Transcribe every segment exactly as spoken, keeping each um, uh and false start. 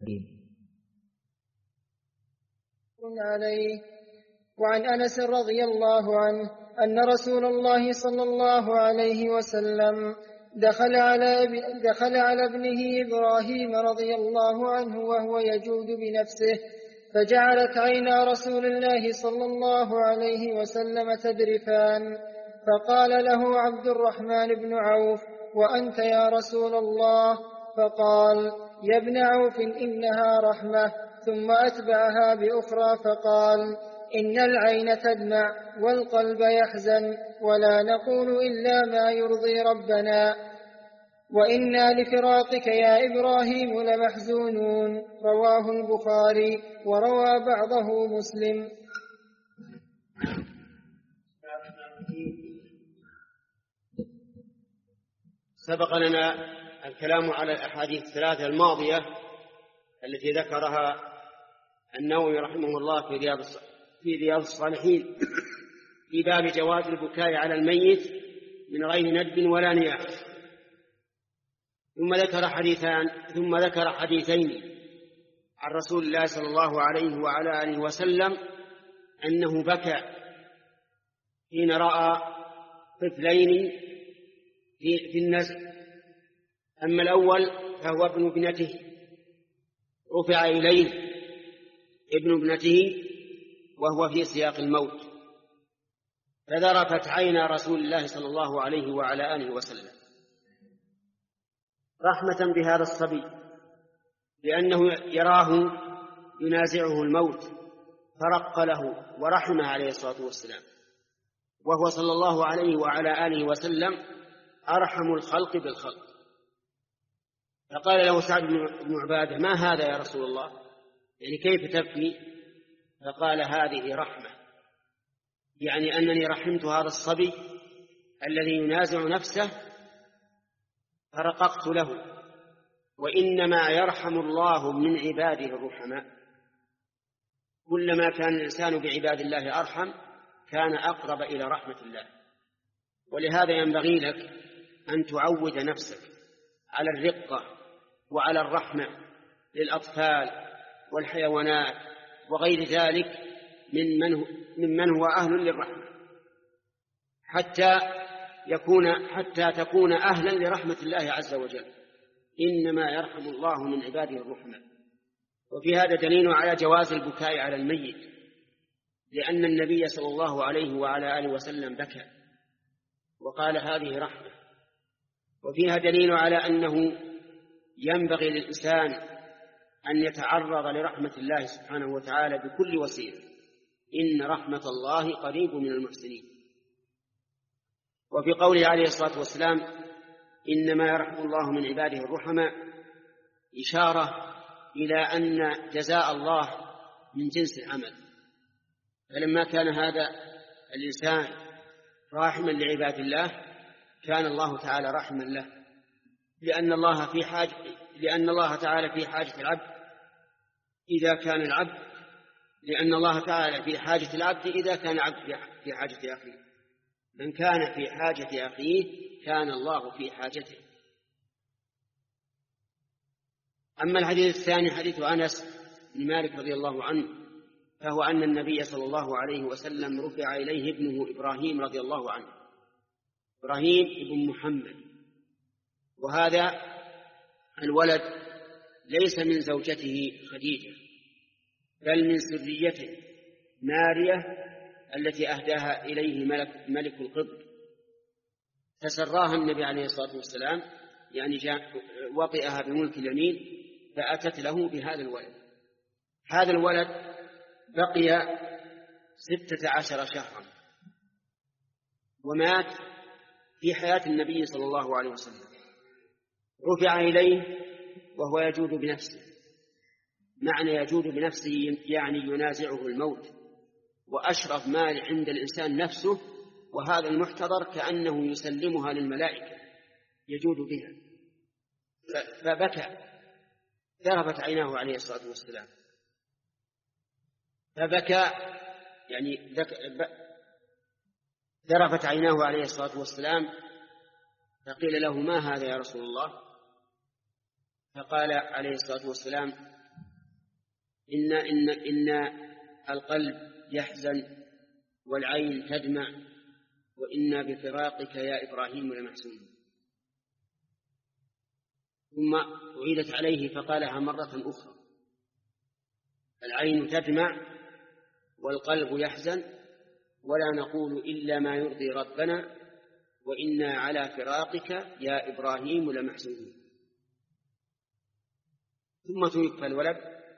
عليه. وعن أنس رضي الله عنه أن رسول الله صلى الله عليه وسلم دخل على, دخل على ابنه إبراهيم رضي الله عنه وهو يجود بنفسه، فجعلت عينا رسول الله صلى الله عليه وسلم تذرفان، فقال له عبد الرحمن بن عوف: وأنت يا رسول الله؟ فقال: يا ابن عوف إنها رحمة. ثم أتبعها بأخرى فقال: إن العين تدمع والقلب يحزن، ولا نقول إلا ما يرضي ربنا، وإنا لفراقك يا إبراهيم لمحزونون. رواه البخاري وروى بعضه مسلم. سبق لنا الكلام على الأحاديث الثلاثة الماضية التي ذكرها النووي رحمه الله في رياض في رياض الصالحين في باب جواز البكاء على الميت من غير ندب ولا نياح. ثم ذكر حديثان ثم ذكر حديثين عن رسول الله صلى الله عليه وعلى آله وسلم أنه بكى حين رأى طفلين في النزع. أما الأول فهو ابن ابنته، رفع إليه ابن ابنته وهو في سياق الموت، فذرفت عينا رسول الله صلى الله عليه وعلى آله وسلم رحمة بهذا الصبي، لأنه يراه ينازعه الموت، فرق له ورحمه عليه الصلاة والسلام، وهو صلى الله عليه وعلى آله وسلم أرحم الخلق بالخلق. فقال له سعد بن عبادة: ما هذا يا رسول الله؟ يعني كيف تبكي؟ فقال: هذه رحمة، يعني أنني رحمت هذا الصبي الذي ينازع نفسه فرققت له، وإنما يرحم الله من عباده الرحماء. كلما كان الإنسان بعباد الله أرحم كان أقرب إلى رحمة الله. ولهذا ينبغي لك أن تعود نفسك على الرقة وعلى الرحمة للأطفال والحيوانات وغير ذلك ممن هو, ممن هو أهل للرحمة، حتى يكون حتى تكون أهلا لرحمة الله عز وجل. إنما يرحم الله من عباده الرحمة. وفي هذا دليل على جواز البكاء على الميت، لأن النبي صلى الله عليه وعلى آله وسلم بكى وقال: هذه رحمة. وفيها دليل على أنه ينبغي للإنسان أن يتعرض لرحمة الله سبحانه وتعالى بكل وسيلة، إن رحمة الله قريب من المحسنين. وفي قوله عليه الصلاة والسلام: إنما يرحم الله من عباده الرحماء، إشارة إلى أن جزاء الله من جنس العمل. فلما كان هذا الإنسان راحما لعباد الله كان الله تعالى رحما له، لأن الله في حاجة لأن الله تعالى في حاجة العبد إذا كان العبد لأن الله تعالى في حاجة العبد إذا كان العبد في حاجة أخيه. من كان في حاجة أخيه كان الله في حاجته. أما الحديث الثاني حديث أنس بن مالك رضي الله عنه، فهو أن النبي صلى الله عليه وسلم رفع إليه ابنه إبراهيم رضي الله عنه، إبراهيم ابن محمد، وهذا الولد ليس من زوجته خديجة بل من سريته مارية التي أهداها إليه ملك, ملك القبط، فسراها النبي عليه الصلاة والسلام، يعني وطئها بملك اليمين، فأتت له بهذا الولد. هذا الولد بقي ستة عشر شهرا ومات في حياة النبي صلى الله عليه وسلم. رفع إليه وهو يجود بنفسه. معنى يجود بنفسه يعني ينازعه الموت، وأشرف ما عند الإنسان نفسه، وهذا المحتضر كأنه يسلمها للملائكة يجود بها. فبكى، ذرفت عيناه عليه الصلاة والسلام، فبكى يعني ذرفت عيناه عليه الصلاة والسلام، فقيل له: ما هذا يا رسول الله؟ فقال عليه الصلاة والسلام: إن, إن, إن القلب يحزن والعين تدمع وإنا بفراقك يا إبراهيم لمحزون. ثم أعيدت عليه فقالها مرة أخرى: العين تدمع والقلب يحزن ولا نقول إلا ما يرضي ربنا وإنا على فراقك يا إبراهيم لمحزونون. ثم توفى الولد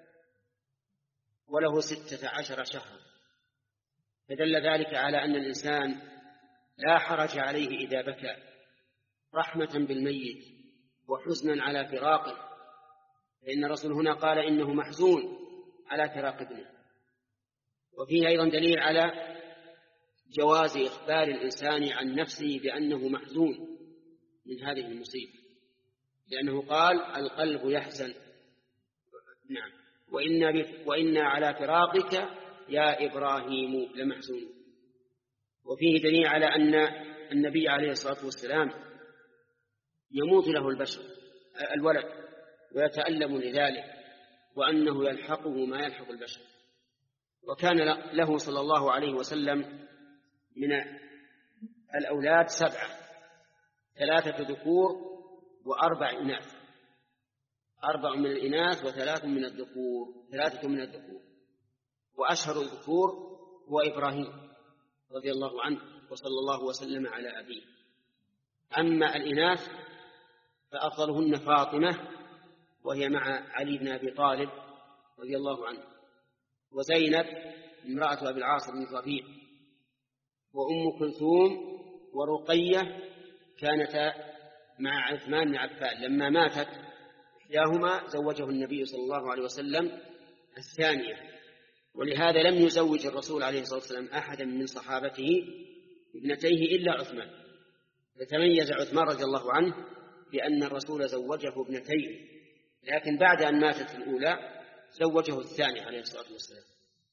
وله ستة عشر شهرا، فدل ذلك على أن الإنسان لا حرج عليه إذا بكى رحمة بالميت وحزنا على فراقه، فإن الرسول هنا قال إنه محزون على فراق ابنه. وفيه أيضا دليل على جواز إخبار الإنسان عن نفسه بأنه محزون من هذه المصيبة، لأنه قال القلب يحزن. نعم. وإنا, وإنا على فراقك يا إبراهيم لمحزون. وفيه دليل على أن النبي عليه الصلاة والسلام يموت له البشر الولد ويتألم لذلك، وأنه يلحقه ما يلحق البشر. وكان له صلى الله عليه وسلم من الأولاد سبعة، ثلاثة ذكور وأربع إناث، أربع من الإناث وثلاث من الذكور، ثلاثة من الذكور، وأشهر الذكور هو إبراهيم رضي الله عنه وصلى الله وسلم على أبيه. أما الإناث فأفضلهن فاطمة وهي مع علي بن أبي طالب رضي الله عنه، وزينب امرأة أبي العاص بن الربيع، وأم كلثوم ورقية كانتا مع عثمان بن عفان. لما ماتت إحداهما زوجه النبي صلى الله عليه وسلم الثانية، ولهذا لم يزوج الرسول عليه الصلاة والسلام أحدا من صحابته ابنتيه إلا عثمان، فتميز عثمان رضي الله عنه بأن الرسول زوجه ابنتيه، لكن بعد أن ماتت الأولى زوجه الثاني عليه الصلاة والسلام.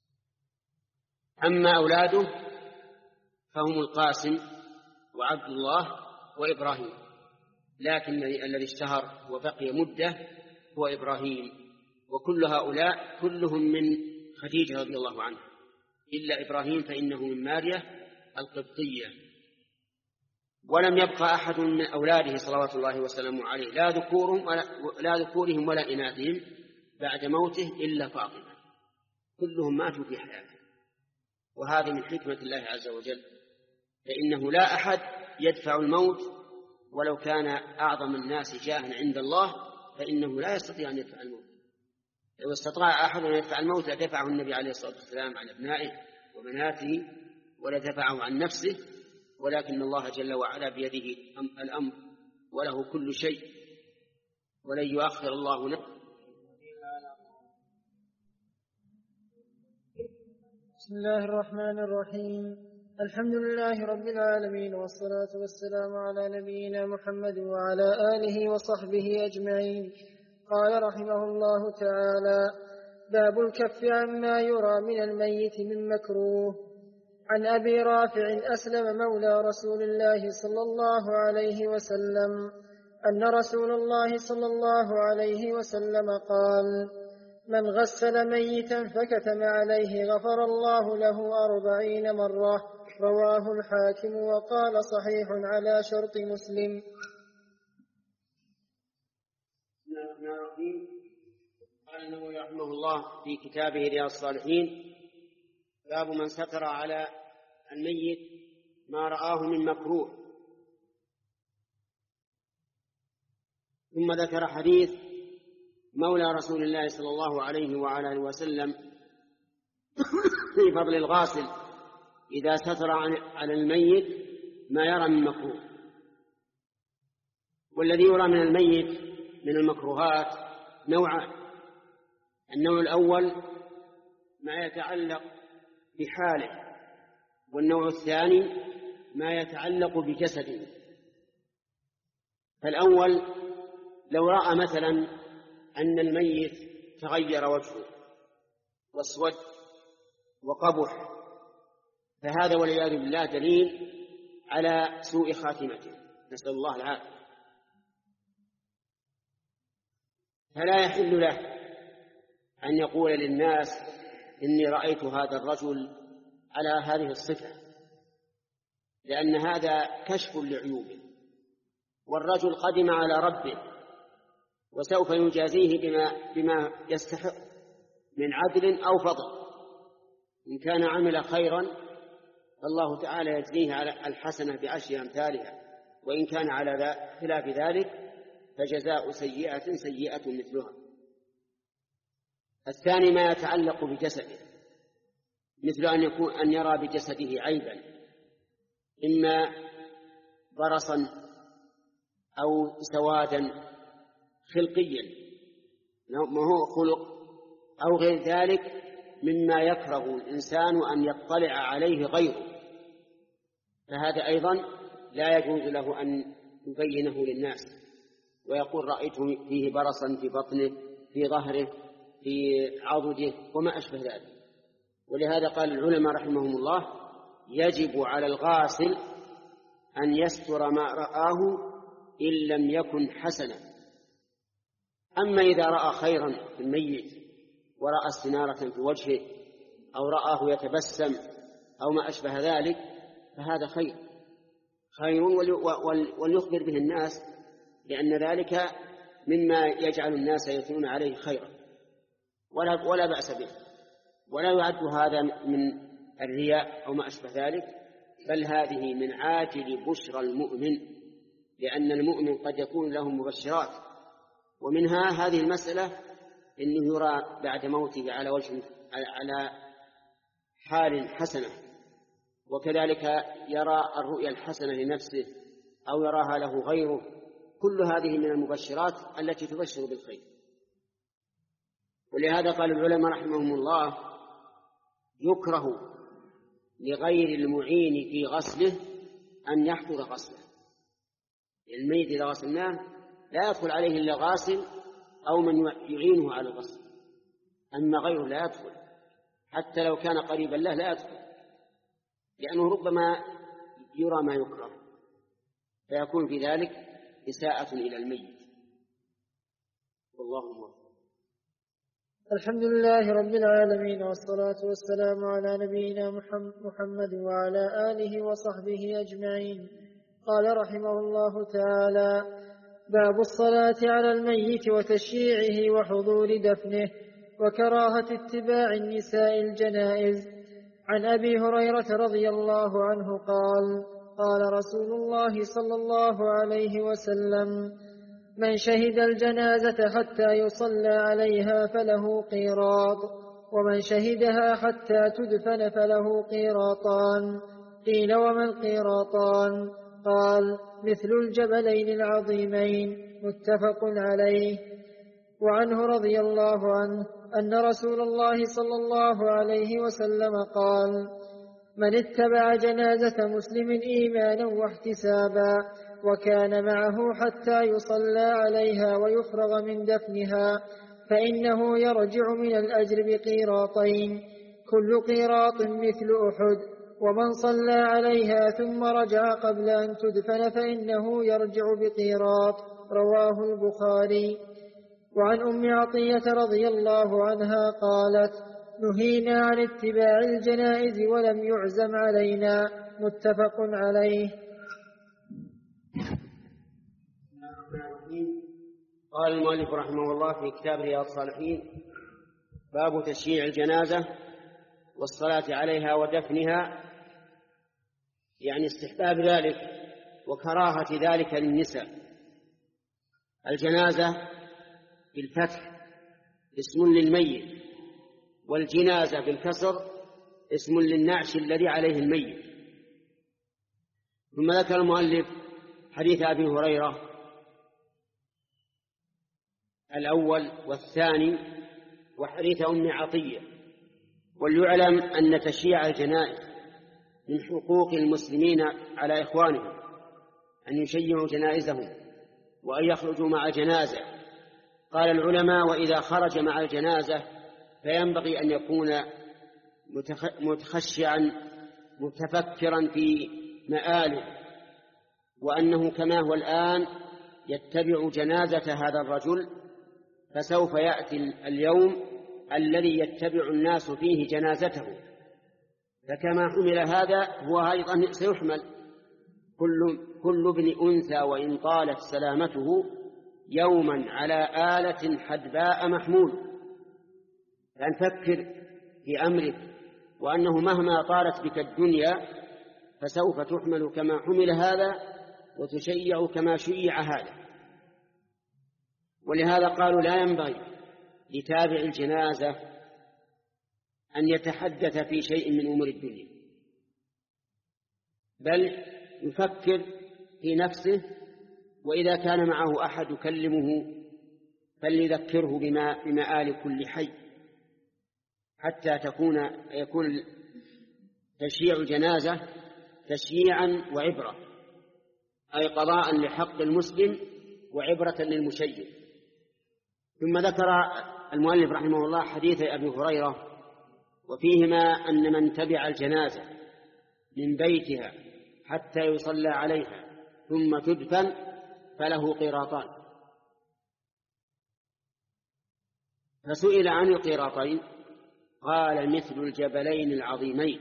أما أولاده فهم القاسم وعبد الله وإبراهيم، لكن الذي اشتهر وبقي مدة هو إبراهيم، وكل هؤلاء كلهم من خديجة رضي الله عنها، إلا إبراهيم فإنه من مارية القبطية. ولم يبقى أحد من أولاده صلوات الله وسلامه عليه لا ذكورهم ولا, لا ذكورهم ولا إناثهم بعد موته إلا فاطمة، كلهم ماتوا في حياته. وهذا من حكمة الله عز وجل، فإنه لا أحد يدفع الموت ولو كان أعظم الناس جاها عند الله، فإنه لا يستطيع أن يدفع الموت. لو استطاع أحد أن يدفع الموت لدفعه النبي عليه الصلاة والسلام عن أبنائه وبناته ولدفعه عن نفسه، ولكن الله جل وعلا بيده الأمر وله كل شيء، ولن يؤخر الله نفسا. بسم الله الرحمن الرحيم. الحمد لله رب العالمين، والصلاة والسلام على نبينا محمد وعلى آله وصحبه أجمعين. قال رحمه الله تعالى: باب الكف عما يرى من الميت من مكروه. عن أبي رافع أسلم مولى رسول الله صلى الله عليه وسلم أن رسول الله صلى الله عليه وسلم قال: من غسل ميتا فكتم عليه غفر الله له أربعين مرة. رواه الحاكم وقال صحيح على شرط مسلم. قال النووي رحمه الله في كتابه رياض الصالحين: باب من ستر على الميت ما رآه من مكروه. ثم ذكر حديث مولى رسول الله صلى الله عليه وعلى آله وسلم في فضل الغاسل إذا ستر على الميت ما يرى من مكروه. والذي يرى من الميت من المكروهات نوعان: النوع الأول ما يتعلق بحاله، والنوع الثاني ما يتعلق بجسده. فالأول لو رأى مثلا أن الميت تغير وجهه واسود وقبح، فهذا والعياذ بالله دليل على سوء خاتمته، نسأل الله العافية. فلا يحل له أن بأن يقول للناس إني رأيت هذا الرجل على هذه الصفة، لأن هذا كشف لعيوبه، والرجل قدم على ربه وسوف يجازيه بما, بما يستحق من عدل أو فضل. إن كان عمل خيرا الله تعالى يجزيه على الحسنة بعشر أمثالها، وإن كان على خلاف ذلك فجزاء سيئة سيئة مثلها. الثاني ما يتعلق بجسده، مثل أن يكون أن يرى بجسده عيبا، إما برصا أو سوادا خلقيا ما هو خلق أو غير ذلك مما يكره الإنسان أن يطلع عليه غيره، فهذا أيضا لا يجوز له أن يبينه للناس ويقول رأيت فيه برصا في بطنه في ظهره في عضده وما أشبه ذلك. ولهذا قال العلماء رحمهم الله يجب على الغاسل أن يستر ما رآه إن لم يكن حسنا. أما إذا رأى خيرا في الميت ورأى استنارة في وجهه أو رآه يتبسم أو ما أشبه ذلك فهذا خير خير وليخبر به الناس، لأن ذلك مما يجعل الناس يثنون عليه خيرا ولا, ولا بأس به، ولا يعد هذا من الرياء أو ما أشبه ذلك، بل هذه من عاجل بشرى المؤمن، لأن المؤمن قد يكون له مبشرات، ومنها هذه المسألة إنه يرى بعد موته على وجه على حال حسنة، وكذلك يرى الرؤيا الحسنة لنفسه أو يراها له غيره، كل هذه من المبشرات التي تبشر بالخير. ولهذا قال العلماء رحمهم الله يكره لغير المعين في غسله أن يحفظ غسله. الميت إذا غسلناه لا يدخل عليه إلا غاسل أو من يعينه على الغسل، أما غيره لا يدخل، حتى لو كان قريبا له لا يدخل، لأنه ربما يرى ما يكره فيكون في ذلك إساءة إلى الميت. والله موفق. الحمد لله رب العالمين، والصلاة والسلام على نبينا محمد وعلى آله وصحبه أجمعين. قال رحمه الله تعالى: باب الصلاة على الميت وتشييعه وحضور دفنه وكراهة اتباع النساء الجنائز. عن أبي هريرة رضي الله عنه قال: قال رسول الله صلى الله عليه وسلم: من شهد الجنازة حتى يصلى عليها فله قيراط، ومن شهدها حتى تدفن فله قيراطان. قيل: وما القيراطان؟ قال: مثل الجبلين العظيمين. متفق عليه. وعنه رضي الله عنه أن رسول الله صلى الله عليه وسلم قال: من اتبع جنازة مسلم إيمانا واحتسابا وكان معه حتى يصلى عليها ويفرغ من دفنها فإنه يرجع من الأجر بقيراطين، كل قيراط مثل أحد. ومن صلى عليها ثم رجع قبل أن تدفن فإنه يرجع بقيراط. رواه البخاري. وعن أم عطية رضي الله عنها قالت: نهينا عن اتباع الجنائز ولم يعزم علينا. متفق عليه. قال المؤلف رحمه الله في كتاب رياض الصالحين: باب تشييع الجنازة والصلاة عليها ودفنها، يعني استحباب ذلك وكراهة ذلك للنساء. الجنازة بالفتح اسم للميت، والجنازة بالكسر اسم للنعش الذي عليه الميت. ثم ذكر المؤلف حديث أبي هريرة الأول والثاني وحديث أم عطية. وليعلم أن تشييع الجنائز من حقوق المسلمين على إخوانهم، أن يشيعوا جنائزهم وأن يخرجوا مع جنازة. قال العلماء: وإذا خرج مع الجنازة فينبغي أن يكون متخشعا متفكرا في مآله، وأنه كما هو الآن يتبع جنازة هذا الرجل، فسوف يأتي اليوم الذي يتبع الناس فيه جنازته، فكما حمل هذا هو أيضا سيحمل. كل, كل ابن أنثى وإن طالت سلامته يوما على آلة حدباء محمول. فأن فكر في أمرك وأنه مهما طالت بك الدنيا فسوف تحمل كما حمل هذا وتشيع كما شيع هذا. ولهذا قالوا لا ينبغي لتابع الجنازة أن يتحدث في شيء من أمور الدنيا، بل يفكر في نفسه، وإذا كان معه أحد يكلمه فليذكره بما بمآل كل حي، حتى تكون يكون تشييع الجنازة تشييعا وعبرة، أي قضاء لحق المسلم وعبرة للمشيع. ثم ذكر المؤلف رحمه الله حديث أبي هريرة وفيهما أن من تبع الجنازة من بيتها حتى يصلى عليها ثم تدفن فله قيراطان. فسئل عن القيراطين قال مثل الجبلين العظيمين،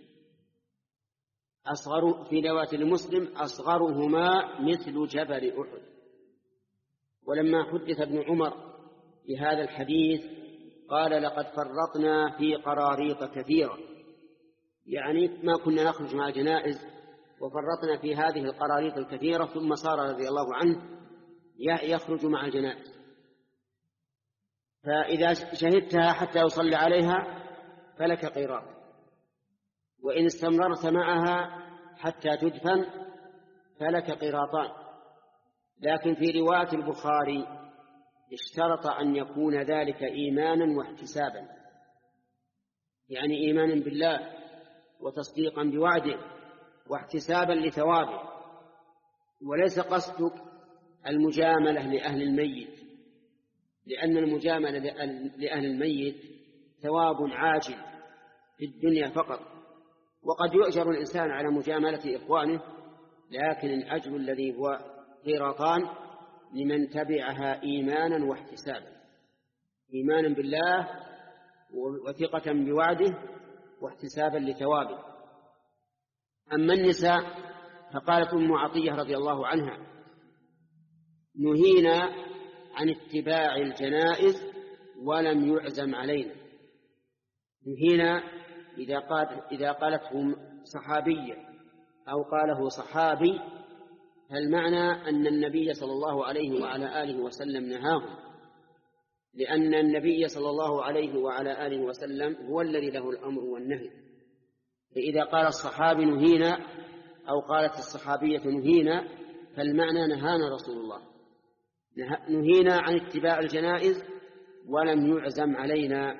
أصغر في رواية المسلم أصغرهما مثل جبل أحد. ولما حدث ابن عمر بهذا الحديث قال لقد فرطنا في قراريط كثيرة، يعني ما كنا نخرج مع الجنائز وفرطنا في هذه القراريط الكثيرة، ثم صار رضي الله عنه يخرج مع الجنائز. فإذا شهدتها حتى يصلي عليها فلك قيراط، وإن استمررت معها حتى تدفن فلك قيراطان. لكن في رواية البخاري اشترط أن يكون ذلك إيمانا واحتسابا، يعني إيمانا بالله وتصديقا بوعده واحتسابا لثوابه، وليس قصدك المجاملة لأهل الميت، لأن المجاملة لأهل الميت ثواب عاجل في الدنيا فقط، وقد يؤجر الإنسان على مجاملة إخوانه، لكن الأجر الذي هو قيراطان لمن تبعها إيمانا واحتسابا، إيمانا بالله وثقة بوعده واحتسابا لثوابه. أما النساء فقالت أم عطية رضي الله عنها نهينا عن اتباع الجنائز ولم يعزم علينا. نهينا إذا قالت إذا قالته صحابية أو قاله صحابي، فالمعنى أن النبي صلى الله عليه وعلى آله وسلم نهاهم، لأن النبي صلى الله عليه وعلى آله وسلم هو الذي له الأمر والنهي. فإذا قال الصحابي نهينا أو قالت الصحابية نهينا فالمعنى نهانا رسول الله، نهينا عن اتباع الجنائز ولم يعزم علينا.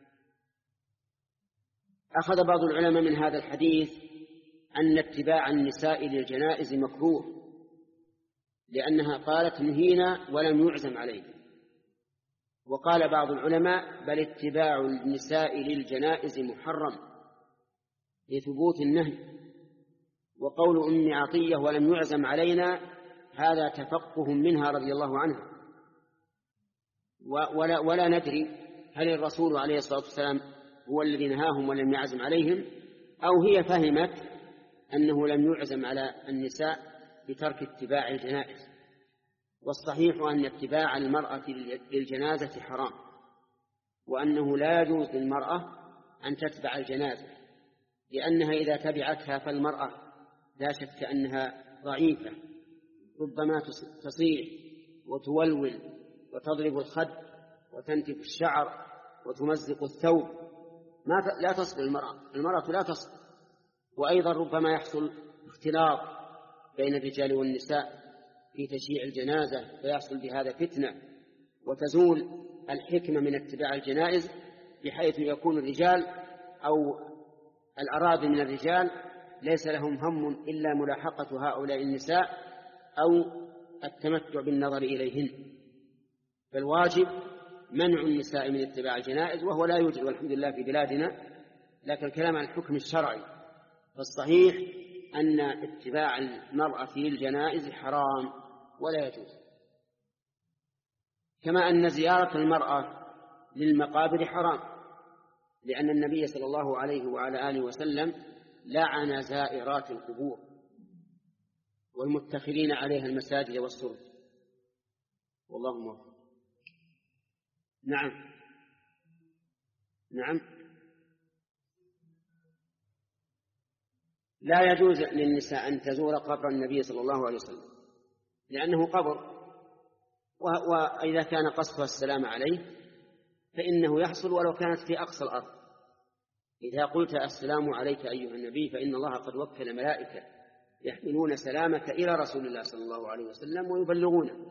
أخذ بعض العلماء من هذا الحديث أن اتباع النساء للجنائز مكروه، لأنها قالت نهينا ولم يعزم علينا. وقال بعض العلماء بل اتباع النساء للجنائز محرم لثبوت النهي. وقول أم عطية ولم يعزم علينا هذا تفقه منها رضي الله عنها، ولا, ولا ندري هل الرسول عليه الصلاة والسلام هو الذي نهاهم ولم يعزم عليهم، أو هي فهمت أنه لم يعزم على النساء بترك اتباع الجنائز. والصحيح أن اتباع المرأة للجنازة حرام، وأنه لا يجوز للمرأة أن تتبع الجنازة، لأنها إذا تبعتها فالمرأة لا شك أنها ضعيفة، ربما تصيح وتولول وتضرب الخد وتنتف الشعر وتمزق الثوب، ما لا تصل المرأة المرأة لا تصل. وأيضا ربما يحصل اختلاط بين الرجال والنساء في تشييع الجنازة فيحصل بهذا فتنة، وتزول الحكمة من اتباع الجنائز، بحيث يكون الرجال أو الأراضي من الرجال ليس لهم هم إلا ملاحقة هؤلاء النساء أو التمتع بالنظر إليهن. فالواجب منع النساء من اتباع الجنائز، وهو لا يوجد والحمد لله في بلادنا، لكن الكلام عن الحكم الشرعي. فالصحيح أن اتباع المرأة في الجنائز حرام ولا يجوز، كما أن زيارة المرأة للمقابر حرام، لأن النبي صلى الله عليه وعلى آله وسلم لعن زائرات القبور والمتخذين عليها المساجد والسرج، والله موفق. نعم نعم لا يجوز للنساء أن تزور قبر النبي صلى الله عليه وسلم لأنه قبر، وإذا كان قصدها السلام عليه فإنه يحصل ولو كانت في أقصى الأرض. إذا قلت السلام عليك أيها النبي فإن الله قد وكل ملائكة يحملون سلامك إلى رسول الله صلى الله عليه وسلم ويبلغونه.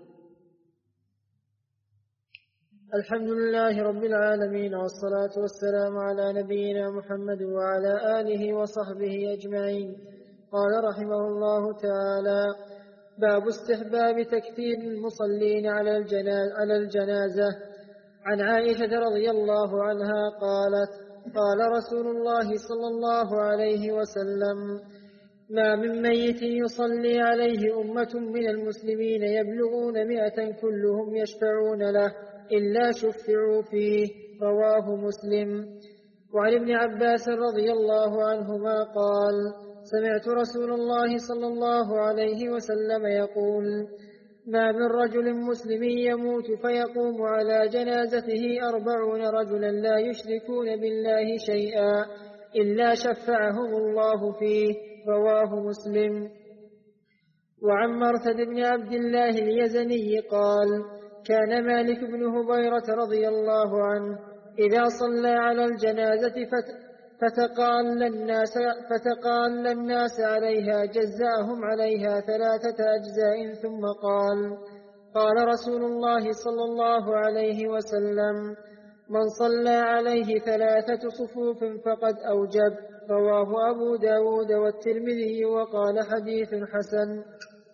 الحمد لله رب العالمين، والصلاة والسلام على نبينا محمد وعلى آله وصحبه أجمعين. قال رحمه الله تعالى: باب استحباب تكثير المصلين على على الجنازة. عن عائشة رضي الله عنها قالت: قال رسول الله صلى الله عليه وسلم: ما من ميت يصلي عليه أمة من المسلمين يبلغون مئة كلهم يشفعون له إلا شفعوا فيه. رواه مسلم. وعن ابن عباس رضي الله عنهما قال: سمعت رسول الله صلى الله عليه وسلم يقول: ما من رجل مسلم يموت فيقوم على جنازته أربعون رجلا لا يشركون بالله شيئا إلا شفعهم الله فيه. رواه مسلم. وعن مرثد بن عبد الله اليزني قال: كان مالك بن هبيرة رضي الله عنه إذا صلى على الجنازة فتقال الناس, فتقال الناس عليها جزأهم عليها ثلاثة أجزاء ثم قال: قال رسول الله صلى الله عليه وسلم: من صلى عليه ثلاثة صفوف فقد أوجب. رواه أبو داود والترمذي وقال: حديث حسن.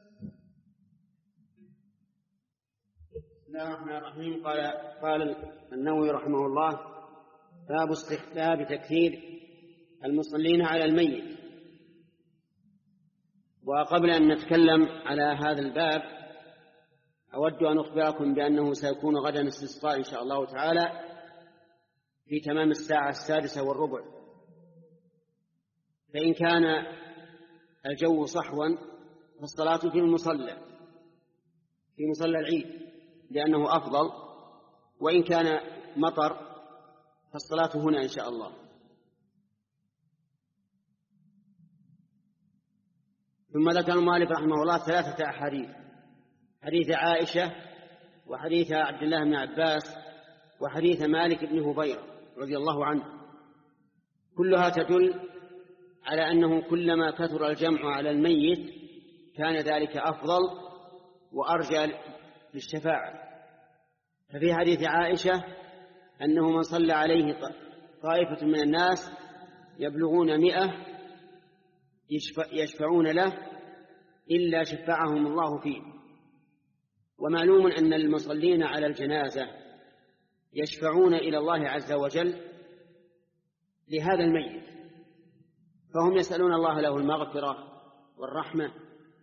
بسم الله الرحمن الرحيم. قال قال النووي رحمه الله: باب استحباب تكثير المصلين على الميت. وقبل أن نتكلم على هذا الباب أود أن أخبركم بأنه سيكون غدا استسقاء إن شاء الله تعالى في تمام الساعة السادسة والربع، فإن كان الجو صحوا فالصلاة في المصلى في مصلى العيد لأنه أفضل، وإن كان مطر فالصلاة هنا إن شاء الله. ثم ذكر المؤلف رحمه الله ثلاثة أحاديث: حديث عائشة، وحديث عبد الله بن عباس، وحديث مالك بن هبيرة رضي الله عنه، كلها تدل على أنه كلما كثر الجمع على الميت كان ذلك أفضل وأرجى للشفاعة. ففي حديث عائشة أنه من صلى عليه طائفة من الناس يبلغون مئة يشفعون له إلا شفعهم الله فيه. ومعلوم أن المصلين على الجنازة يشفعون إلى الله عز وجل لهذا الميت، فهم يسألون الله له المغفرة والرحمة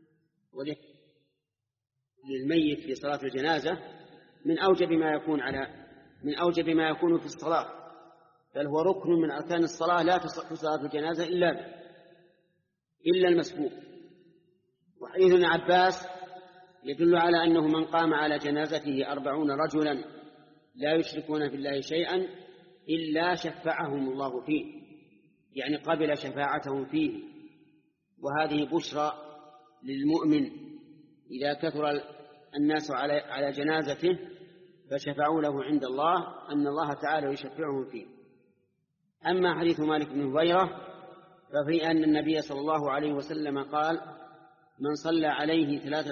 للميت في صلاة الجنازة من أوجب ما يكون على من أوجب ما يكون في الصلاة، بل هو ركن من أركان الصلاة لا تصح صلاة الجنازة إلا إلا المسبوق. وحديث ابن عباس يدل على أنه من قام على جنازته أربعون رجلا لا يشركون بالله شيئا إلا شفعهم الله فيه، يعني قبل شفاعتهم فيه. وهذه بشرى للمؤمن إذا كثر الناس على جنازته فشفعوا له عند الله أن الله تعالى يشفعهم فيه. أما حديث مالك بن هبيرة ففي أن النبي صلى الله عليه وسلم قال: من صلى عليه ثلاثة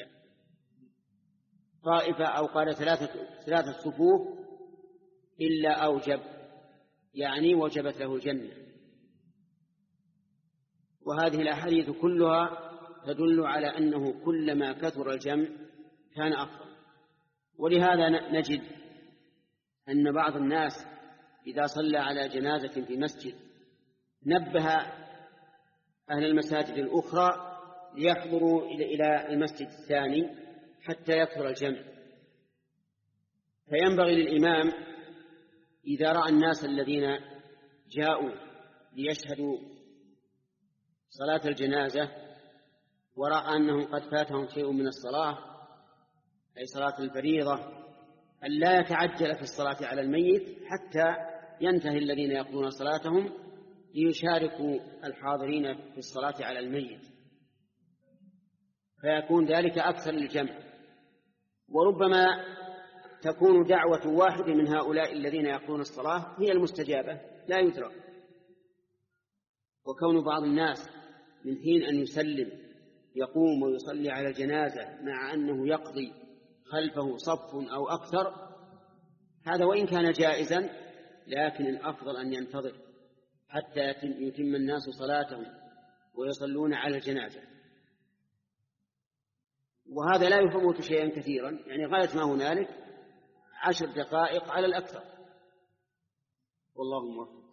طائفة أو قال ثلاثة, ثلاثة صفوف إلا أوجب، يعني وجبت له الجنة. وهذه الأحاديث كلها تدل على أنه كلما كثر الجمع كان أفضل. ولهذا نجد أن بعض الناس إذا صلى على جنازة في مسجد نبه أهل المساجد الأخرى ليحضروا إلى المسجد الثاني حتى يكثر الجمع. فينبغي للإمام إذا رأى الناس الذين جاءوا ليشهدوا صلاة الجنازة ورأى أنهم قد فاتهم شيء من الصلاة أي صلاة الفريضة أن لا يتعجل في الصلاة على الميت حتى ينتهي الذين يقضون صلاتهم ليشاركوا الحاضرين في الصلاة على الميت، فيكون ذلك أكثر للجمع. وربما تكون دعوة واحد من هؤلاء الذين يقضون الصلاة هي المستجابة لا يدرى، وكون بعض الناس من حين أن يسلم يقوم ويصلي على الجنازة مع أنه يقضي خلفه صف أو أكثر، هذا وإن كان جائزا لكن الأفضل أن ينتظر حتى يتم الناس صلاتهم ويصلون على الجنازة، وهذا لا يفوت شيئا كثيرا، يعني غاية ما هنالك عشر دقائق على الأكثر، والله موفق.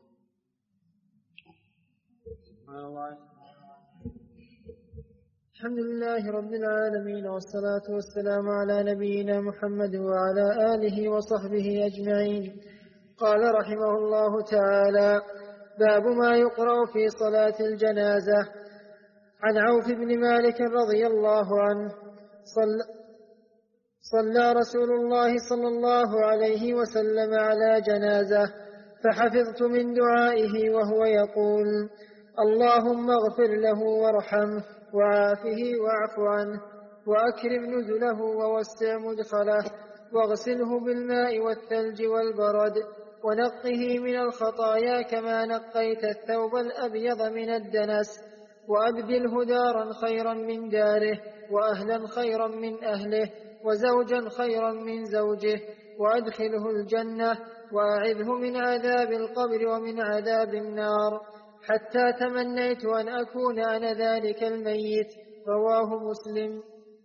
الحمد لله رب العالمين، والصلاة والسلام على نبينا محمد وعلى آله وصحبه أجمعين. قال رحمه الله تعالى: باب ما يقرأ في صلاة الجنازة. عن عوف بن مالك رضي الله عنه: صلى, صلى رسول الله صلى الله عليه وسلم على جنازة، فحفظت من دعائه وهو يقول: اللهم اغفر له وارحمه وعافه واعف عنه وأكرم نزله ووسع مدخله واغسله بالماء والثلج والبرد ونقه من الخطايا كما نقيت الثوب الأبيض من الدنس، وأبدله دارا خيرا من داره وأهلا خيرا من أهله وزوجا خيرا من زوجه، وأدخله الجنة وأعذه من عذاب القبر ومن عذاب النار، حتى تمنيت أن أكون أنا ذلك الميت. رواه مسلم.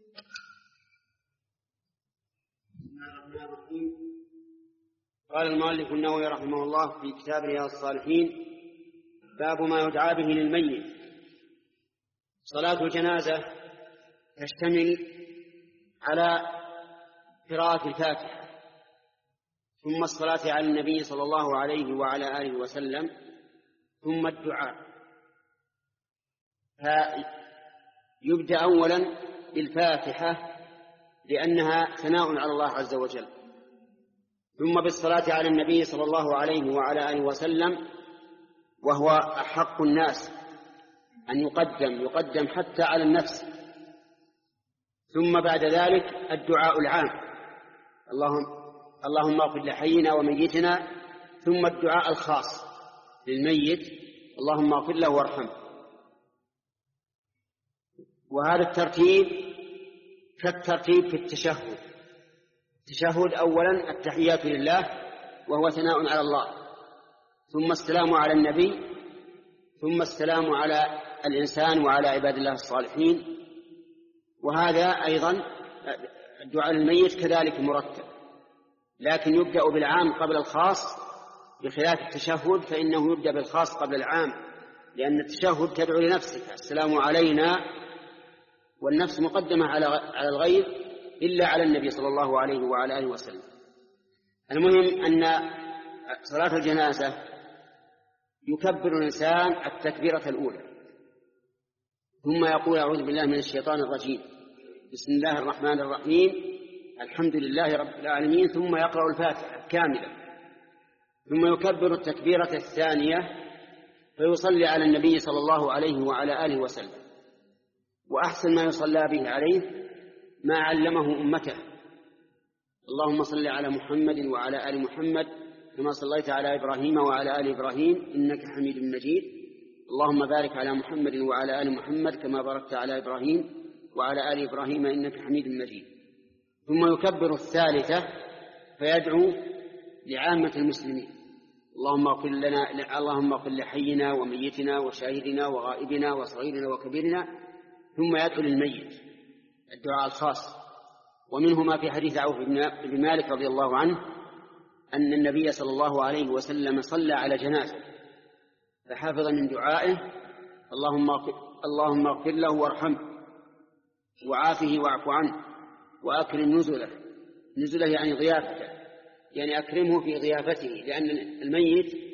قال المؤلف النووي رحمه الله في كتاب رياض الصالحين: باب ما يدعى به للميت. صلاة الجنازة تشتمل على قراءة الفاتحة ثم الصلاة على النبي صلى الله عليه وعلى آله وسلم ثم الدعاء. فيبدأ أولا بالفاتحة لأنها ثناء على الله عز وجل، ثم بالصلاة على النبي صلى الله عليه وعلى آله وسلم وهو أحق الناس أن يقدم يقدم حتى على النفس، ثم بعد ذلك الدعاء العام: اللهم اللهم اغفر لحينا وميتنا، ثم الدعاء الخاص للميت: اللهم اغفر له وارحمه. وهذا الترتيب كالترتيب في التشهد. التشهد أولا التحيات لله وهو ثناء على الله، ثم السلام على النبي، ثم السلام على الإنسان وعلى عباد الله الصالحين. وهذا أيضا الدعاء للميت كذلك مرتب، لكن يبدأ بالعام قبل الخاص، بخلاف التشهد فإنه يبدأ بالخاص قبل العام، لأن التشهد تدعو لنفسك: السلام علينا، والنفس مقدمة على الغير إلا على النبي صلى الله عليه وعلى آله وسلم. المهم أن صلاة الجنازة يكبر الإنسان التكبيرة الأولى، ثم يقول: أعوذ بالله من الشيطان الرجيم، بسم الله الرحمن الرحيم، الحمد لله رب العالمين، ثم يقرأ الفاتحة كاملة، ثم يكبر التكبيرة الثانية فيصلي على النبي صلى الله عليه وعلى آله وسلم. وأحسن ما يصلى به عليه ما علمه أمته: اللهم صل على محمد وعلى آل محمد كما صليت على إبراهيم وعلى آل إبراهيم إنك حميد مجيد، اللهم بارك على محمد وعلى آل محمد كما باركت على إبراهيم وعلى آل إبراهيم إنك حميد مجيد. ثم يكبر الثالثة فيدعو لعامة المسلمين: اللهم اغفر لنا اللهم اغفر لحينا وميتنا وشاهدنا وغائبنا وصغيرنا وكبيرنا، ثم يدعو للميت الدعاء الخاص. ومنه ما في حديث عوف بن مالك رضي الله عنه أن النبي صلى الله عليه وسلم صلى على جنازة فحافظ من دعائه: اللهم اللهم اغفر له وارحمه وعافه واعف عنه وأكرم نزله. نزله يعني ضيافته، يعني أكرمه في ضيافته، لأن الميت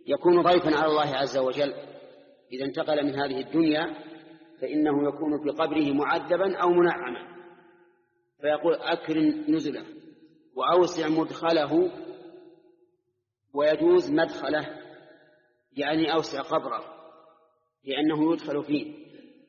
يكون ضيفا على الله عز وجل. إذا انتقل من هذه الدنيا فإنه يكون في قبره معذبا أو منعما، فيقول أكرم نزله وأوسع مدخله، ويجوز مدخله يعني أوسع قبره لأنه يدخل فيه.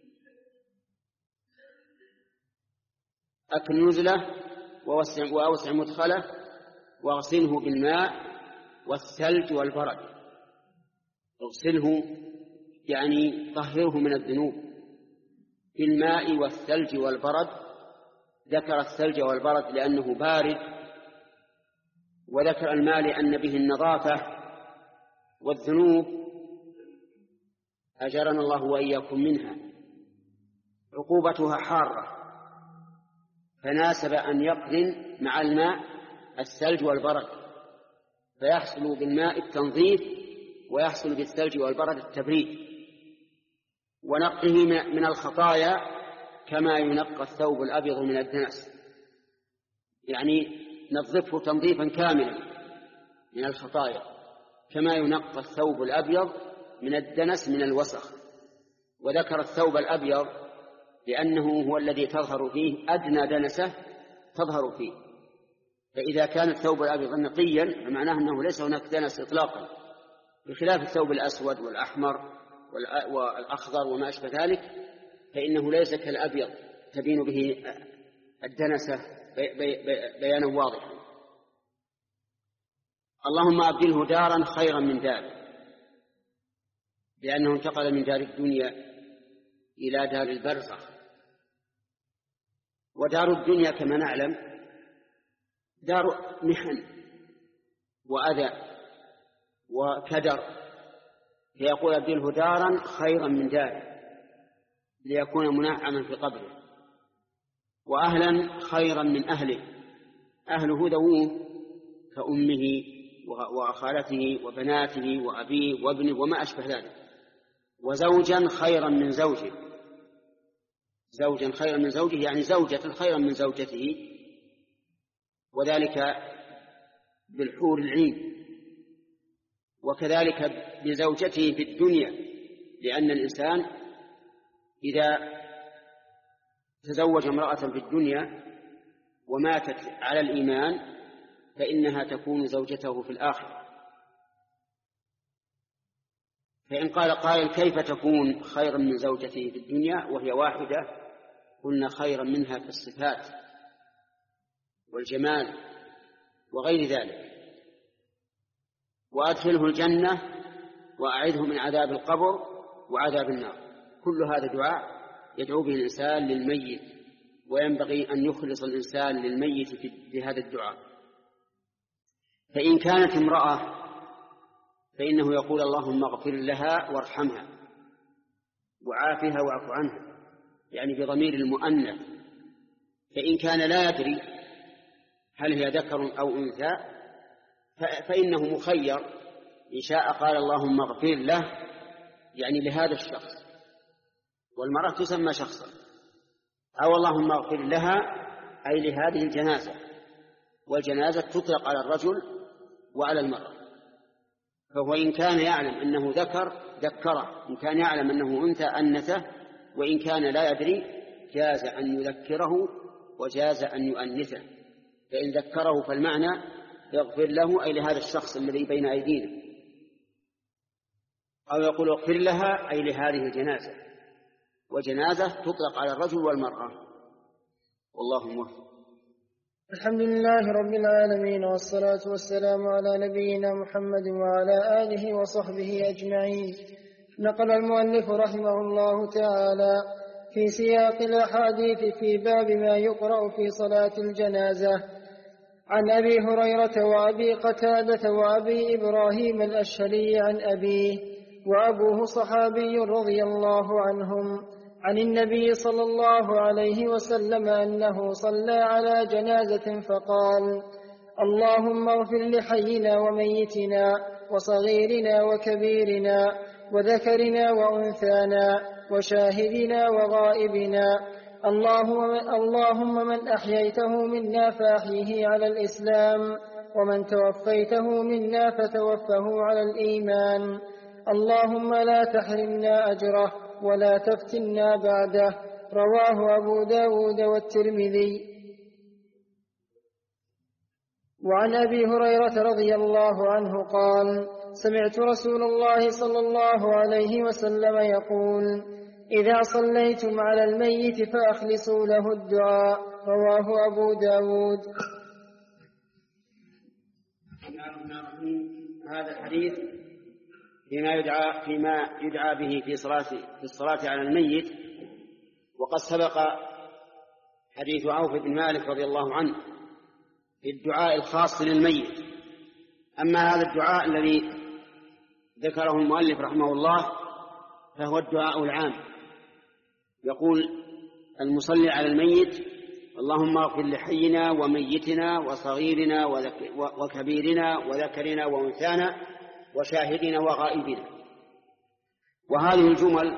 أكرم نزله وأوسع مدخله واغسله بالماء والثلج والبرد. اغسله يعني طهره من الذنوب بالماء والثلج والبرد. ذكر الثلج والبرد لأنه بارد، وذكر الماء لأن به النظافة، والذنوب أجرنا الله وإياكم منها عقوبتها حارة، فناسب أن يقرن مع الماء الثلج والبرد، فيحصل بالماء التنظيف ويحصل بالثلج والبرد التبريد ونقه من الخطايا كما ينقى الثوب الأبيض من الدنس، يعني نظفه تنظيفا كاملا من الخطايا كما ينقى الثوب الأبيض من الدنس من الوسخ. وذكر الثوب الأبيض لأنه هو الذي تظهر فيه أدنى دنسة تظهر فيه، فإذا كان الثوب الأبيض نقيا فمعناه أنه ليس هناك دنس إطلاقا، بخلاف الثوب الأسود والأحمر والأخضر وما أشبه ذلك فإنه ليس كالأبيض تبين به الدنسة بيانا واضحا. اللهم أبدله دارا خيرا من داره، لأنه انتقل من دار الدنيا إلى دار البرزخ. ودار الدنيا كما نعلم دار محن وأذى وكدر، فيقول أبدله دارا خيرا من داره ليكون منعما في قبره، وأهلا خيرا من أهله، أهله ذووه كأمه وخالته وبناته وأبيه وابنه وما أشبه ذلك، وزوجا خيرا من زوجه، زوجا خيرا من زوجه يعني زوجة خيرا من زوجته، وذلك بالحور العين، وكذلك بزوجته في الدنيا، لأن الإنسان إذا تزوج امرأة في الدنيا وماتت على الإيمان فإنها تكون زوجته في الآخرة. فإن قال قائل كيف تكون خيرا من زوجته في الدنيا وهي واحدة؟ قلنا خيرا منها في الصفات والجمال وغير ذلك. وأدخله الجنة وأعذه من عذاب القبر وعذاب النار. كل هذا دعاء يدعو به الإنسان للميت، وينبغي أن يخلص الإنسان للميت في هذا الدعاء. فإن كانت امرأة فإنه يقول اللهم اغفر لها وارحمها وعافها واعف عنها، يعني بضمير المؤنث. فإن كان لا يدري هل هي ذكر أو أنثى فإنه مخير، إن شاء قال اللهم اغفر له يعني لهذا الشخص، والمرأة تسمى شخصا، أو اللهم اغفر لها أي لهذه الجنازة، والجنازة تطلق على الرجل وعلى المرأة. فهو إن كان يعلم أنه ذكر ذكره، إن كان يعلم أنه أنثى أنثه، وإن كان لا يدري جاز أن يذكره وجاز أن يؤنثه. فإن ذكره فالمعنى يغفر له أي لهذا الشخص الذي بين أيدينا، أو يقول اغفر لها أي لهذه الجنازة، وجنازة تطلق على الرجل والمرأة. والله موفق. الحمد لله رب العالمين، والصلاة والسلام على نبينا محمد وعلى آله وصحبه أجمعين. نقل المؤلف رحمه الله تعالى في سياق الأحاديث في باب ما يقرأ في صلاة الجنازة عن أبي هريرة وأبي قتادة وأبي إبراهيم الأشهلي عن أبيه، وأبوه صحابي رضي الله عنهم، عن النبي صلى الله عليه وسلم أنه صلى على جنازة فقال: اللهم اغفر لحينا وميتنا وصغيرنا وكبيرنا وذكرنا وأنثانا وشاهدنا وغائبنا، اللهم اللهم من أحييته منا فأحيه على الإسلام ومن توفيته منا فتوفه على الإيمان. اللهم لا تحرمنا أجره ولا تفتنا بعده. رواه أبو داود والترمذي. وعن أبي هريرة رضي الله عنه قال: سمعت رسول الله صلى الله عليه وسلم يقول: إذا صليتم على الميت فأخلصوا له الدعاء. رواه أبو داود. هذا الحديث فيما يدعى, فيما يدعى به في صلاة, في الصلاة على الميت. وقد سبق حديث عوف بن مالك رضي الله عنه في الدعاء الخاص للميت. أما هذا الدعاء الذي ذكره المؤلف رحمه الله فهو الدعاء العام. يقول المصلي على الميت: اللهم اغفر لحينا وميتنا وصغيرنا وكبيرنا وذكرنا وأنثانا وشاهدنا وغائبنا. وهذه الجمل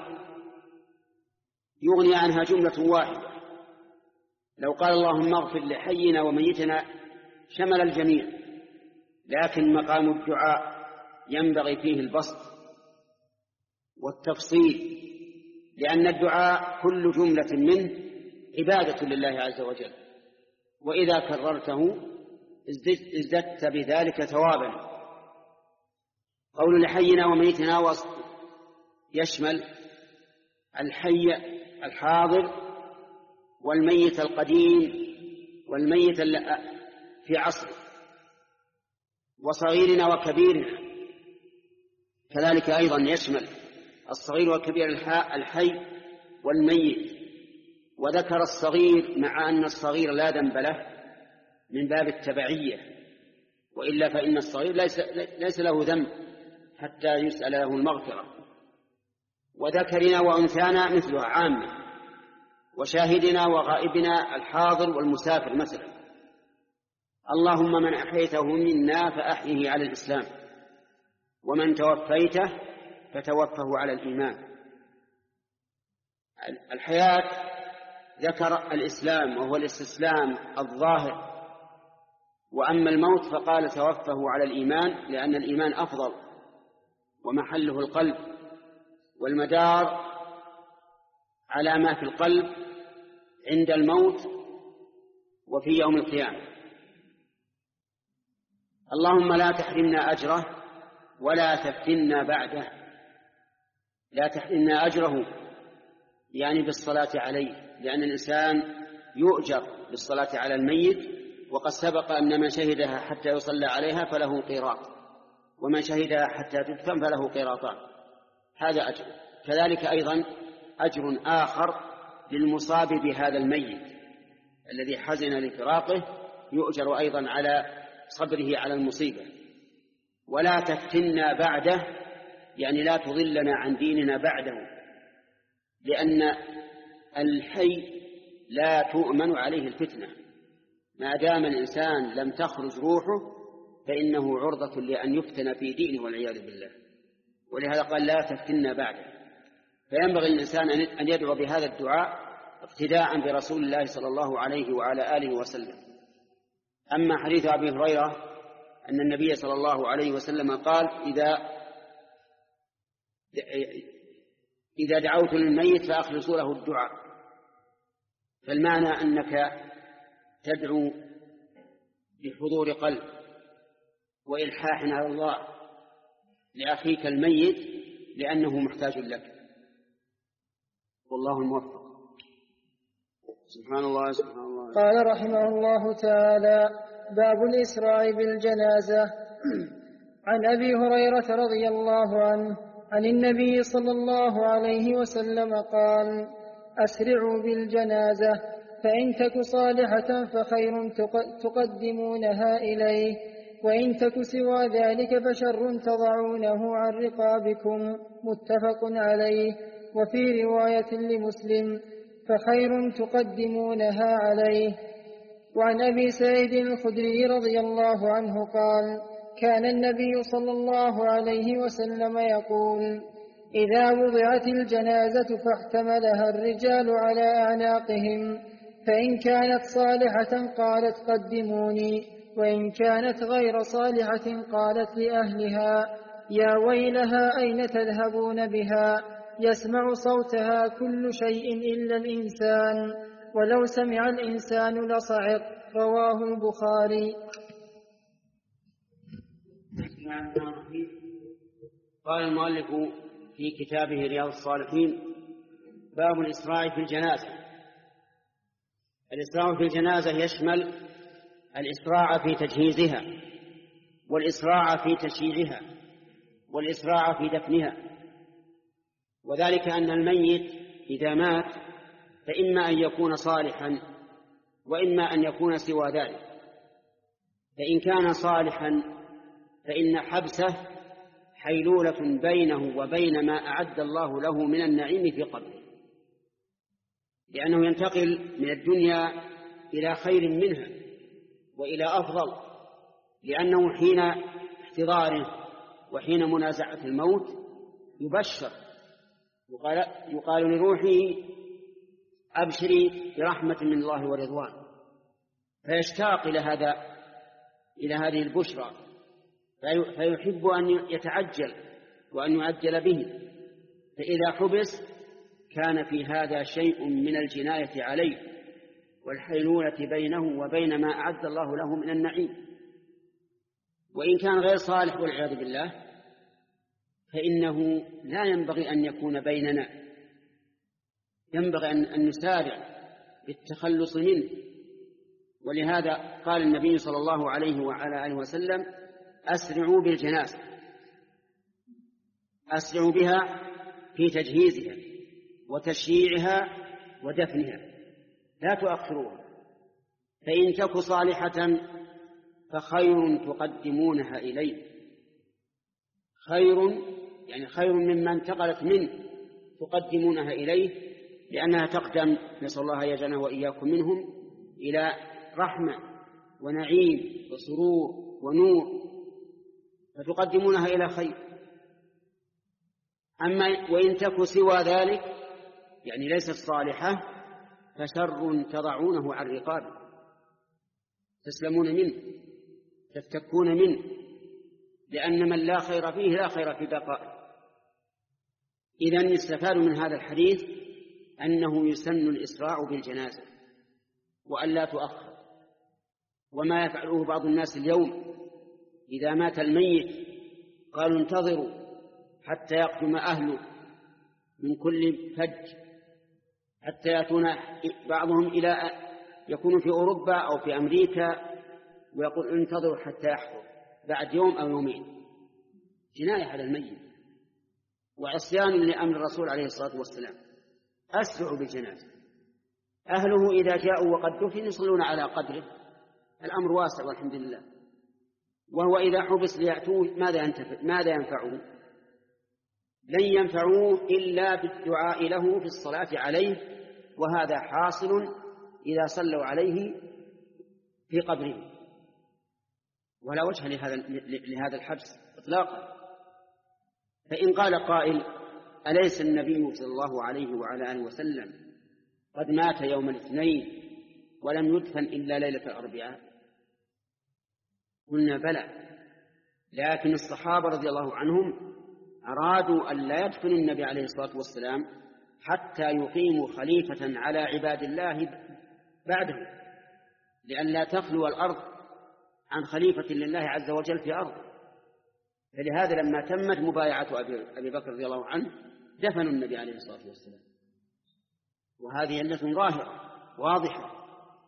يغني عنها جملة واحدة. لو قال اللهم اغفر لحينا وميتنا شمل الجميع، لكن مقام الدعاء ينبغي فيه البسط والتفصيل، لأن الدعاء كل جملة منه عبادة لله عز وجل، وإذا كررته ازددت بذلك ثوابا. قول لحينا وميتنا وسط يشمل الحي الحاضر والميت القديم والميت في عصره، وصغيرنا وكبيرنا كذلك أيضا يشمل الصغير والكبير الحي والميت. وذكر الصغير مع أن الصغير لا ذنب له من باب التبعية، وإلا فإن الصغير ليس, ليس له ذنب حتى يسأل له المغفرة. وذكرنا وأنثانا مثلها عامة، وشاهدنا وغائبنا الحاضر والمسافر مثلا. اللهم من أحييته منا فأحيه على الإسلام، ومن توفيته فتوفه على الإيمان. الحياة ذكر الإسلام وهو الاستسلام الظاهر، وأما الموت فقال توفه على الإيمان، لأن الإيمان أفضل ومحله القلب، والمدار على ما في القلب عند الموت وفي يوم القيامة. اللهم لا تحرمنا أجره ولا تفتنا بعده. لا تحرمنا أجره يعني بالصلاة عليه، لأن الإنسان يؤجر بالصلاة على الميت، وقد سبق أن من شهدها حتى يصلى عليها فله قيراط، ومن شهدها حتى تدفن فله قيراطان. هذا أجر. كذلك أيضا أجر آخر للمصاب بهذا الميت الذي حزن لفراقه، يؤجر أيضا على صبره على المصيبة. ولا تفتنا بعده يعني لا تضلنا عن ديننا بعده، لأن الحي لا تؤمن عليه الفتنة. ما دام الإنسان لم تخرج روحه فإنه عرضة لأن يفتن في دينه والعياذ بالله. ولهذا قال لا تفتنا بعده. فينبغي الإنسان أن يدعو بهذا الدعاء اقتداء برسول الله صلى الله عليه وعلى آله وسلم. أما حديث أبي هريرة أن النبي صلى الله عليه وسلم قال: إذا إذا دعوت للميت فأخلصوا له الدعاء، فالمعنى أنك تدعو بحضور قلب وإلحاح على الله لأخيك الميت لأنه محتاج لك، والله الموفق. سبحان الله سبحان الله. قال رحمه الله تعالى: باب الإسراع بالجنازة. عن أبي هريرة رضي الله عنه عن النبي صلى الله عليه وسلم قال: أسرعوا بالجنازة، فإن تك صالحة فخير تقدمونها إليه، وإن تك سوى ذلك فشر تضعونه عن رقابكم. متفق عليه. وفي رواية لمسلم: فخير تقدمونها عليه. وعن أبي سعيد الخدري رضي الله عنه قال: كان النبي صلى الله عليه وسلم يقول: إذا وضعت الجنازة فاحتملها الرجال على أعناقهم، فإن كانت صالحة قالت قدموني، وإن كانت غير صالحة قالت لأهلها: يا ويلها أين تذهبون بها؟ يسمع صوتها كل شيء إلا الإنسان، ولو سمع الإنسان لصعق. رواه البخاري. قال المؤلف في كتابه رياض الصالحين: باب الإسراع في الجنازة. الإسراع في الجنازة يشمل الإسراع في تجهيزها، والإسراع في تشييعها، والإسراع في دفنها. وذلك أن الميت إذا مات فإما أن يكون صالحا وإما أن يكون سوى ذلك. فإن كان صالحا فإن حبسه حيلولة بينه وبين ما أعد الله له من النعيم في قبره، لأنه ينتقل من الدنيا إلى خير منها وإلى أفضل، لأنه حين احتضاره وحين منازعة الموت يبشر، يقال, يقال لروحه: أبشري برحمة من الله ورضوان، فيشتاق إلى هذا إلى هذه البشرى، فيحب أن يتعجل وأن يعجل به. فإذا حبس كان في هذا شيء من الجناية عليه والحيلولة بينه وبين ما أعد الله له من النعيم. وإن كان غير صالح والعياذ بالله فإنه لا ينبغي أن يكون بيننا، ينبغي أن نسارع بالتخلص منه. ولهذا قال النبي صلى الله عليه وعلى آله وسلم: أسرعوا بالجنازة، أسرعوا بها في تجهيزها وتشييعها ودفنها، لا تؤخروها. فإن تك صالحة فخير تقدمونها إليه، خير يعني خير مما انتقلت منه تقدمونها إليه، لأنها تقدم، نسأل الله يجعلنا وإياكم منهم، إلى رحمة ونعيم وسرور ونور، فتقدمونها إلى خير. أما وإن تك سوى ذلك يعني ليست صالحة فشر تضعونه عن رقابه، تسلمون منه، تفتكون منه، لأن من لا خير فيه لا خير في بقائه. إذن يستفاد من هذا الحديث أنه يسن الإسراع بالجنازة وأن لا تؤخر. وما يفعله بعض الناس اليوم إذا مات الميت قالوا: انتظروا حتى يقدم أهله من كل فج، حتى يأتون بعضهم إلى يكون في أوروبا أو في أمريكا ويقول: انتظروا حتى يحضر بعد يوم أو يومين. جناية على الميت وعصيان لأمر الرسول عليه الصلاة والسلام. أسرعوا بالجنازة. أهله إذا جاءوا وقد دفن يصلون على قدره، الأمر واسع والحمد لله. وهو إذا حبس ليأتوه ماذا ينتفع؟ ماذا ينفعه؟ لن ينفعوه إلا بالدعاء له في الصلاة عليه، وهذا حاصل إذا صلوا عليه في قبره، ولا وجه لهذا لهذا الحبس إطلاقا. فإن قال قائل: أليس النبي صلى الله عليه وعلى آله وسلم قد مات يوم الاثنين ولم يدفن إلا ليلة الأربعاء؟ قلنا: بلى، لكن الصحابة رضي الله عنهم أرادوا أن لا يدفنوا النبي عليه الصلاة والسلام حتى يقيموا خليفة على عباد الله بعده، لأن لا تخلو الأرض عن خليفة لله عز وجل في أرض. فلهذا لما تمت مبايعة أبي بكر رضي الله عنه دفنوا النبي عليه الصلاة والسلام، وهذه علة ظاهرة واضحة.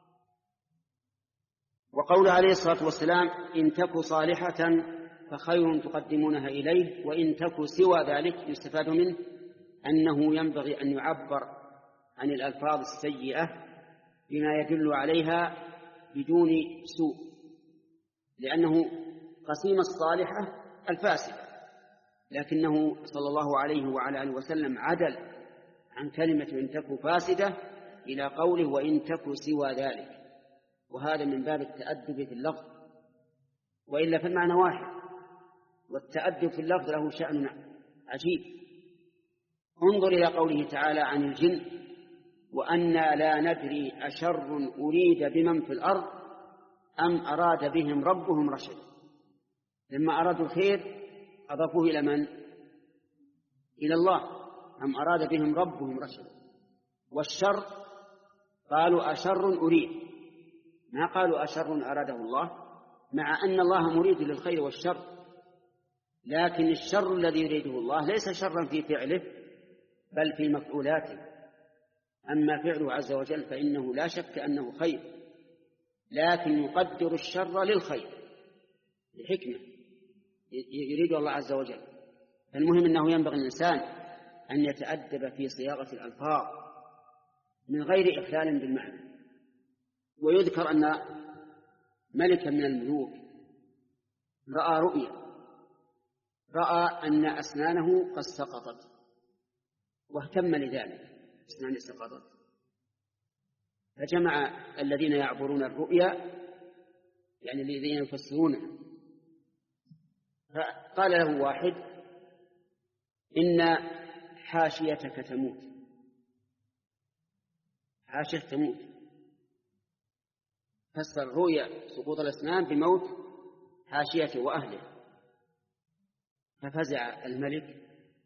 وقول عليه الصلاة والسلام: إن تك صالحة فخير تقدمونها إليه، وإن تك سوى ذلك، يستفاد منه أنه ينبغي أن يعبر عن الألفاظ السيئة بما يدل عليها بدون سوء، لأنه قسيم الصالحة الفاسدة، لكنه صلى الله عليه وعلى آله وسلم عدل عن كلمة إن تك فاسدة إلى قوله: وإن تك سوى ذلك، وهذا من باب التأدب في اللفظ، وإلا فالمعنى واحد، والتأدب في اللفظ له شأن عجيب. انظر إلى قوله تعالى عن الجن: وأنا لا ندري أشر أريد بمن في الأرض أم أراد بهم ربهم رشدا. لما أرادوا الخير أضافوه إلى من؟ إلى الله. أم أراد بهم ربهم رشدا. والشر قالوا أشر أريد، ما قالوا أشر أراده الله، مع أن الله مريد للخير والشر، لكن الشر الذي يريده الله ليس شرا في فعله بل في مفعولاته. أما فعله عز وجل فإنه لا شك أنه خير، لكن يقدر الشر للخير لحكمة يريد الله عز وجل. فالمهم أنه ينبغي الإنسان أن يتأدب في صياغة الألفاظ من غير إخلال بالمعنى. ويذكر أن ملكا من الملوك رأى رؤيا، رأى أن أسنانه قد سقطت واهتم لذلك، أسنانه سقطت، فجمع الذين يعبرون الرؤيا يعني الذين يفسرونها، فقال له واحد إن حاشيتك تموت، حاشية تموت، فسر الرؤيا سقوط الأسنان بموت حاشيته وأهله. ففزع الملك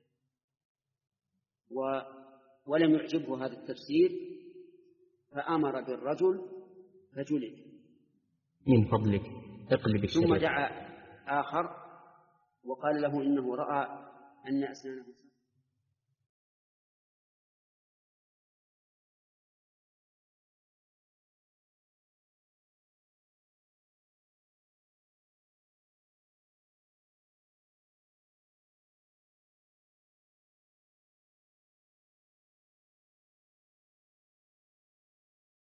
و... ولم يعجبه هذا التفسير، فأمر بالرجل فجلد. من فضلك اقلب الشريط. ثم دعا آخر وقال له إنه رأى أن أسنانه